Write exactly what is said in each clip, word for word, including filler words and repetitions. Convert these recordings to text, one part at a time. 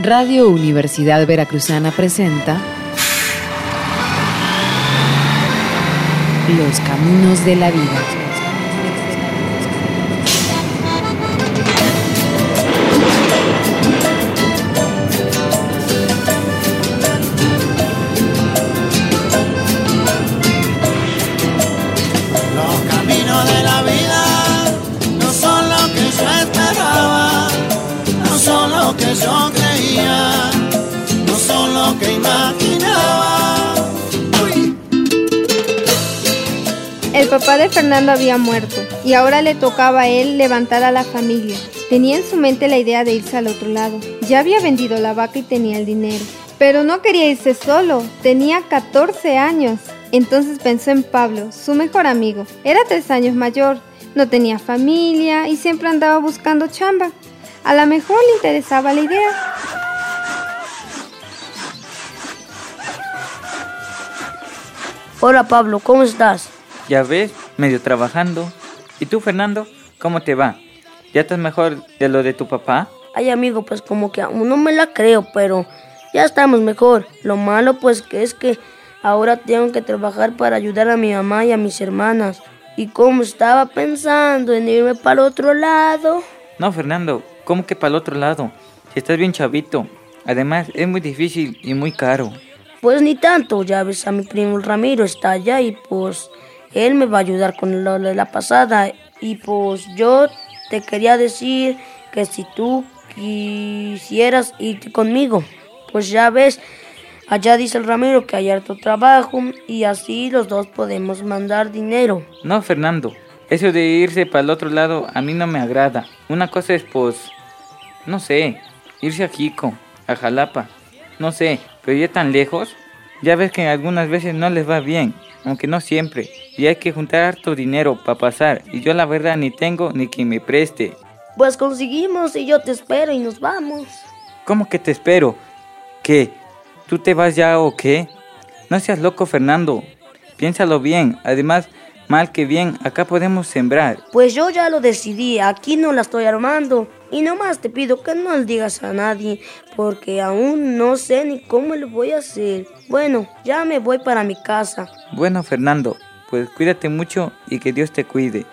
Radio Universidad Veracruzana presenta Los Caminos de la Vida. Yo creía, no son lo que imaginaba. Uy. El papá de Fernando había muerto y ahora le tocaba a él levantar a la familia. Tenía en su mente la idea de irse al otro lado. Ya había vendido la vaca y tenía el dinero. Pero no quería irse solo, tenía catorce años. Entonces pensó en Pablo, su mejor amigo. Era tres años mayor, no tenía familia y siempre andaba buscando chamba. A lo mejor le interesaba la idea. Hola Pablo, ¿cómo estás? Ya ves, medio trabajando. ¿Y tú, Fernando? ¿Cómo te va? ¿Ya estás mejor de lo de tu papá? Ay amigo, pues como que aún no me la creo, pero ya estamos mejor. Lo malo pues que es que ahora tengo que trabajar para ayudar a mi mamá y a mis hermanas. Y como estaba pensando en irme para el otro lado. No, Fernando, ¿cómo que para el otro lado? Si estás bien chavito. Además, es muy difícil y muy caro. Pues ni tanto, ya ves, a mi primo Ramiro está allá y pues él me va a ayudar con lo de la pasada. Y pues yo te quería decir que si tú quisieras irte conmigo, pues ya ves, allá dice el Ramiro que hay harto trabajo y así los dos podemos mandar dinero. No, Fernando, eso de irse para el otro lado a mí no me agrada. Una cosa es pues, no sé, irse a Jico, a Jalapa, no sé, pero ya tan lejos, ya ves que algunas veces no les va bien, aunque no siempre, y hay que juntar harto dinero para pasar, y yo la verdad ni tengo ni quien me preste. Pues conseguimos y yo te espero y nos vamos. ¿Cómo que te espero? ¿Qué? ¿Tú te vas ya o qué? No seas loco, Fernando, piénsalo bien, además, mal que bien, acá podemos sembrar. Pues yo ya lo decidí, aquí no la estoy armando. Y nomás te pido que no le digas a nadie, porque aún no sé ni cómo lo voy a hacer. Bueno, ya me voy para mi casa. Bueno, Fernando, pues cuídate mucho y que Dios te cuide.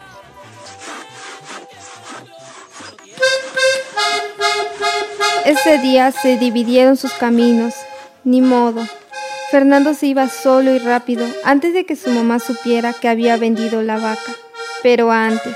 Ese día se dividieron sus caminos. Ni modo. Fernando se iba solo y rápido antes de que su mamá supiera que había vendido la vaca. Pero antes,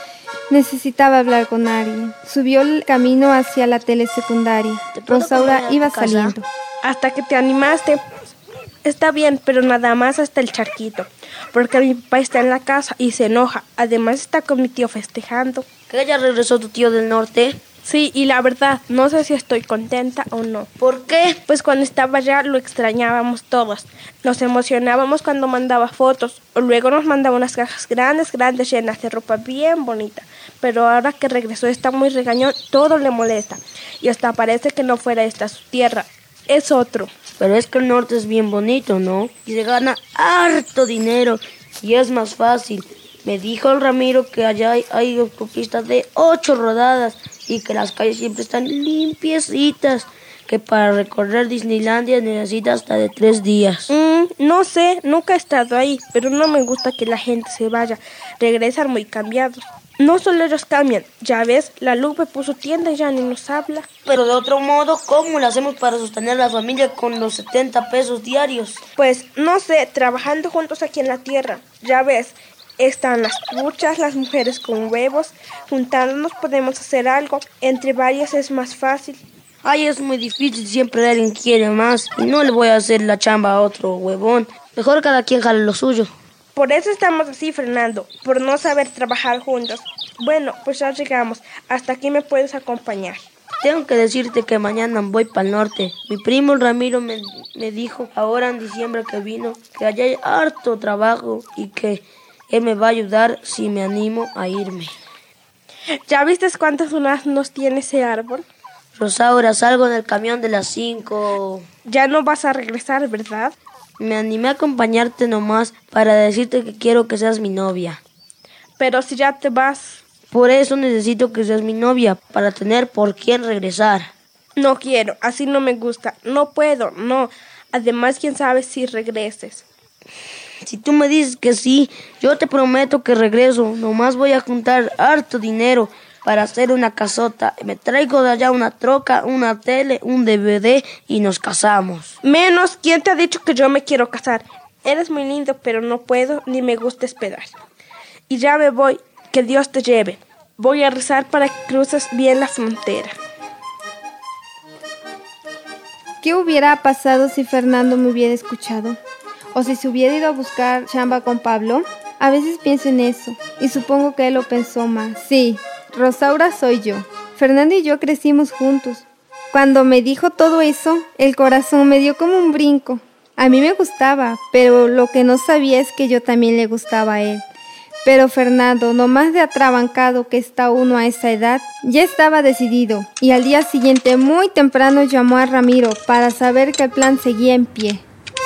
necesitaba hablar con alguien. Subió el camino hacia la telesecundaria. Rosaura iba saliendo. Hasta que te animaste. Está bien, pero nada más hasta el charquito. Porque mi papá está en la casa y se enoja. Además está con mi tío festejando. ¿Que ya regresó tu tío del norte? Sí, y la verdad, no sé si estoy contenta o no. ¿Por qué? Pues cuando estaba allá lo extrañábamos todos. Nos emocionábamos cuando mandaba fotos. O luego nos mandaba unas cajas grandes, grandes, llenas de ropa bien bonita. Pero ahora que regresó está muy regañón, todo le molesta. Y hasta parece que no fuera esta su tierra. Es otro. Pero es que el norte es bien bonito, ¿no? Y se gana harto dinero. Y es más fácil. Me dijo el Ramiro que allá hay, hay autopistas de ocho rodadas y que las calles siempre están limpiecitas, que para recorrer Disneylandia necesitas hasta de tres días. Mm, no sé, nunca he estado ahí, pero no me gusta que la gente se vaya. Regresan muy cambiados. No solo ellos cambian, ya ves, la Lupe puso tienda y ya ni nos habla. Pero de otro modo, ¿cómo lo hacemos para sostener a la familia con los setenta pesos diarios? Pues, no sé, trabajando juntos aquí en la tierra, ya ves. Están las puchas, las mujeres con huevos. Juntándonos podemos hacer algo. Entre varias es más fácil. Ay, es muy difícil. Siempre alguien quiere más. Y no le voy a hacer la chamba a otro huevón. Mejor cada quien jale lo suyo. Por eso estamos así, Fernando. Por no saber trabajar juntos. Bueno, pues ya llegamos. Hasta aquí me puedes acompañar. Tengo que decirte que mañana voy para el norte. Mi primo Ramiro me, me dijo ahora en diciembre que vino que allá hay harto trabajo y que él me va a ayudar si me animo a irme. ¿Ya viste cuántas duraznos tiene ese árbol? Rosaura, salgo en el camión de las cinco. Ya no vas a regresar, ¿verdad? Me animé a acompañarte nomás para decirte que quiero que seas mi novia. Pero si ya te vas... Por eso necesito que seas mi novia, para tener por quién regresar. No quiero, así no me gusta. No puedo, no. Además, quién sabe si regreses. Si tú me dices que sí, yo te prometo que regreso. Nomás voy a juntar harto dinero para hacer una casota. Me traigo de allá una troca, una tele, un D V D y nos casamos. Menos, ¿quién te ha dicho que yo me quiero casar? Eres muy lindo, pero no puedo ni me gusta esperar. Y ya me voy, que Dios te lleve. Voy a rezar para que cruces bien la frontera. ¿Qué hubiera pasado si Fernando me hubiera escuchado? ¿O si se hubiera ido a buscar chamba con Pablo? A veces pienso en eso, y supongo que él lo pensó más. Sí, Rosaura soy yo. Fernando y yo crecimos juntos. Cuando me dijo todo eso, el corazón me dio como un brinco. A mí me gustaba, pero lo que no sabía es que yo también le gustaba a él. Pero Fernando, no más de atrabancado que está uno a esa edad, ya estaba decidido. Y al día siguiente, muy temprano, llamó a Ramiro para saber que el plan seguía en pie.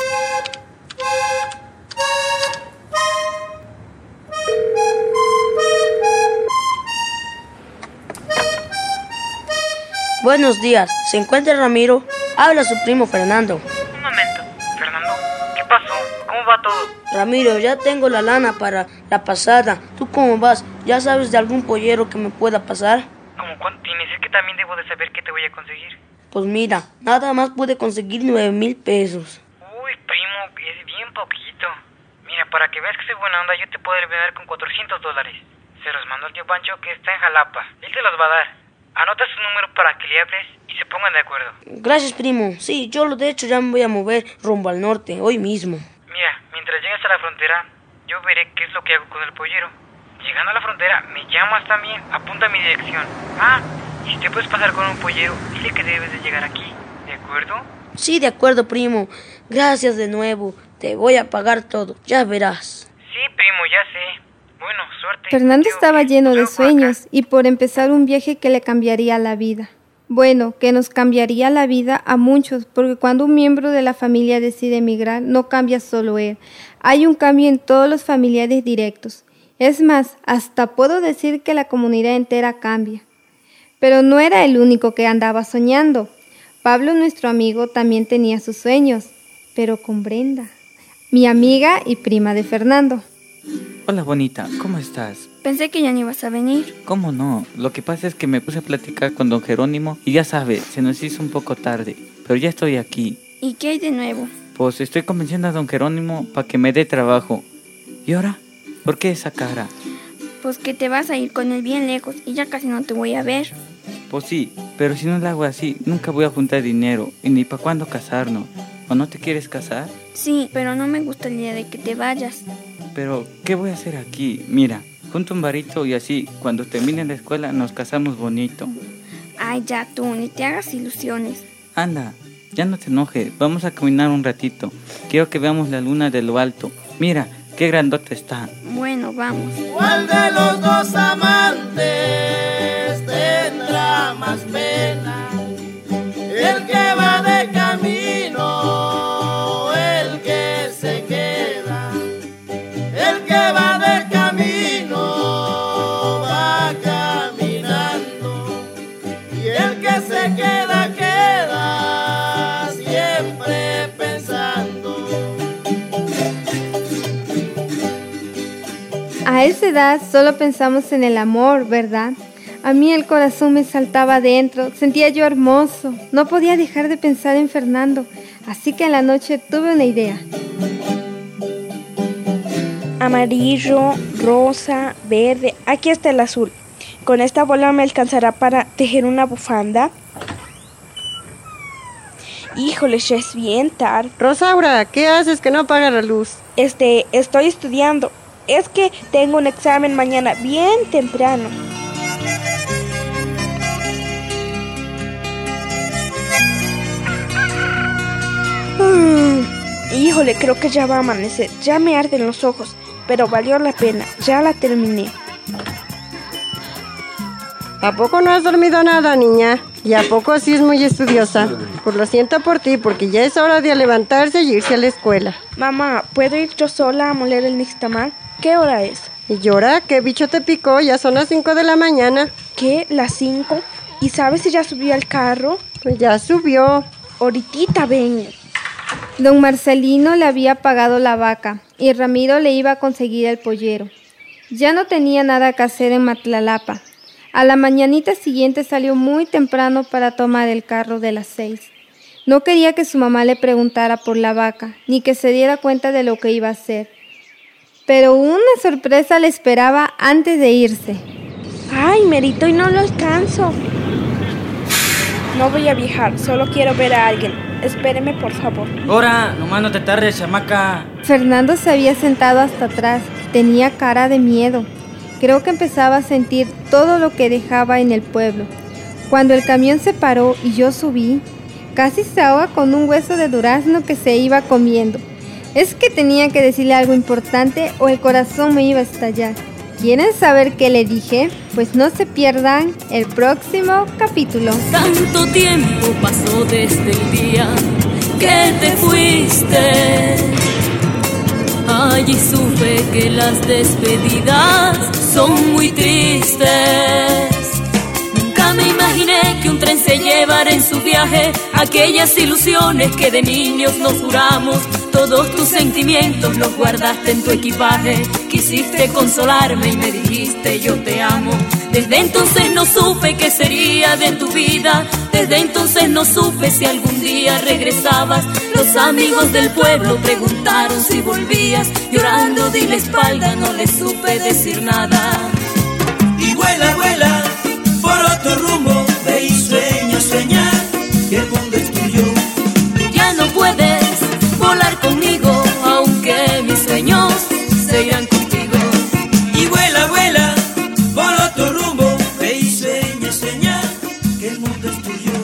Buenos días, ¿se encuentra Ramiro? Habla su primo Fernando. Un momento, Fernando, ¿qué pasó? ¿Cómo va todo? Ramiro, ya tengo la lana para la pasada. ¿Tú cómo vas? ¿Ya sabes de algún pollero que me pueda pasar? ¿Cómo cuánto tienes? Es que también debo de saber qué te voy a conseguir. Pues mira, nada más pude conseguir nueve mil pesos. Uy, primo, es bien poquito. Mira, para que veas que soy buena onda, yo te puedo ayudar con cuatrocientos dólares. Se los mando al tío Pancho que está en Jalapa. Él te los va a dar. Anota su número para que le hables y se pongan de acuerdo. Gracias, primo. Sí, yo lo de hecho ya me voy a mover rumbo al norte, hoy mismo. Mira, mientras llegues a la frontera, yo veré qué es lo que hago con el pollero. Llegando a la frontera, me llamas también, apunta mi dirección. Ah, y si te puedes pasar con un pollero, dile que debes de llegar aquí, ¿de acuerdo? Sí, de acuerdo, primo. Gracias de nuevo. Te voy a pagar todo, ya verás. Sí, primo, ya sé. Bueno, suerte. Fernando Creo estaba que lleno de luego acá. sueños y por empezar un viaje que le cambiaría la vida. Bueno, que nos cambiaría la vida a muchos, porque cuando un miembro de la familia decide emigrar, no cambia solo él. Hay un cambio en todos los familiares directos. Es más, hasta puedo decir que la comunidad entera cambia. Pero no era el único que andaba soñando. Pablo, nuestro amigo, también tenía sus sueños, pero con Brenda, mi amiga y prima de Fernando. Hola, bonita, ¿cómo estás? Pensé que ya no ibas a venir. ¿Cómo no? Lo que pasa es que me puse a platicar con don Jerónimo y ya sabes, se nos hizo un poco tarde, pero ya estoy aquí. ¿Y qué hay de nuevo? Pues estoy convenciendo a don Jerónimo para que me dé trabajo. ¿Y ahora? ¿Por qué esa cara? Pues que te vas a ir con él bien lejos y ya casi no te voy a ver. Pues sí, pero si no lo hago así, nunca voy a juntar dinero y ni para cuándo casarnos. ¿O no te quieres casar? Sí, pero no me gusta la idea de que te vayas. Pero, ¿qué voy a hacer aquí? Mira, junto un varito y así, cuando termine la escuela, nos casamos bonito. Ay, ya tú, ni te hagas ilusiones. Anda, ya no te enojes, vamos a caminar un ratito. Quiero que veamos la luna de lo alto. Mira, qué grandota está. Bueno, vamos. ¿Cuál de los dos amantes tendrá más pena? El que va de camino, el que se queda. El que va de camino va caminando, y el que se queda, queda siempre pensando. A esa edad solo pensamos en el amor, ¿verdad? A mí el corazón me saltaba adentro, sentía yo hermoso, no podía dejar de pensar en Fernando, así que en la noche tuve una idea. Amarillo, rosa, verde, aquí está el azul. Con esta bola me alcanzará para tejer una bufanda. Híjole, ya es bien tarde. Rosaura, ¿qué haces que no apaga la luz? Este, estoy estudiando. Es que tengo un examen mañana bien temprano. Mm, híjole, creo que ya va a amanecer. Ya me arden los ojos, pero valió la pena. Ya la terminé. ¿A poco no has dormido nada, niña? ¿Y a poco sí es muy estudiosa? Pues lo siento por ti, porque ya es hora de levantarse y irse a la escuela. Mamá, ¿puedo ir yo sola a moler el nixtamal? ¿Qué hora es? ¿Y llora? ¿Qué bicho te picó? Ya son las cinco de la mañana. ¿Qué? ¿Las cinco? ¿Y sabes si ya subió al carro? Pues ya subió. Ahorita vengo. Don Marcelino le había pagado la vaca y Ramiro le iba a conseguir el pollero. Ya no tenía nada que hacer en Matlalapa. A la mañanita siguiente salió muy temprano para tomar el carro de las seis. No quería que su mamá le preguntara por la vaca, ni que se diera cuenta de lo que iba a hacer. Pero una sorpresa le esperaba antes de irse. Ay, Merito, y no lo alcanzo. No voy a viajar, solo quiero ver a alguien. Espéreme, por favor. Ahora, nomás no te tardes, chamaca. Fernando se había sentado hasta atrás. Tenía cara de miedo. Creo que empezaba a sentir todo lo que dejaba en el pueblo. Cuando el camión se paró y yo subí, casi se ahoga con un hueso de durazno que se iba comiendo. Es que tenía que decirle algo importante o el corazón me iba a estallar. ¿Quieren saber qué le dije? Pues no se pierdan el próximo capítulo. Tanto tiempo pasó desde el día que te fuiste. Allí supe que las despedidas son muy tristes. Nunca me imaginé que un tren se llevara en su viaje aquellas ilusiones que de niños nos juramos. Todos tus sentimientos los guardaste en tu equipaje. Quisiste consolarme y me dijiste yo te amo. Desde entonces no supe qué sería de tu vida. Desde entonces no supe si algún día regresabas. Los amigos del pueblo preguntaron si volvías. Llorando di la espalda, no les supe decir nada. Y vuela, vuela por otro rumbo. Ve y sueña, sueña que el mundo es tuyo. Ya no puedes volar conmigo, aunque mis sueños se irán contigo. Y vuela, vuela por otro rumbo. Ve y sueña, sueña que el mundo es tuyo.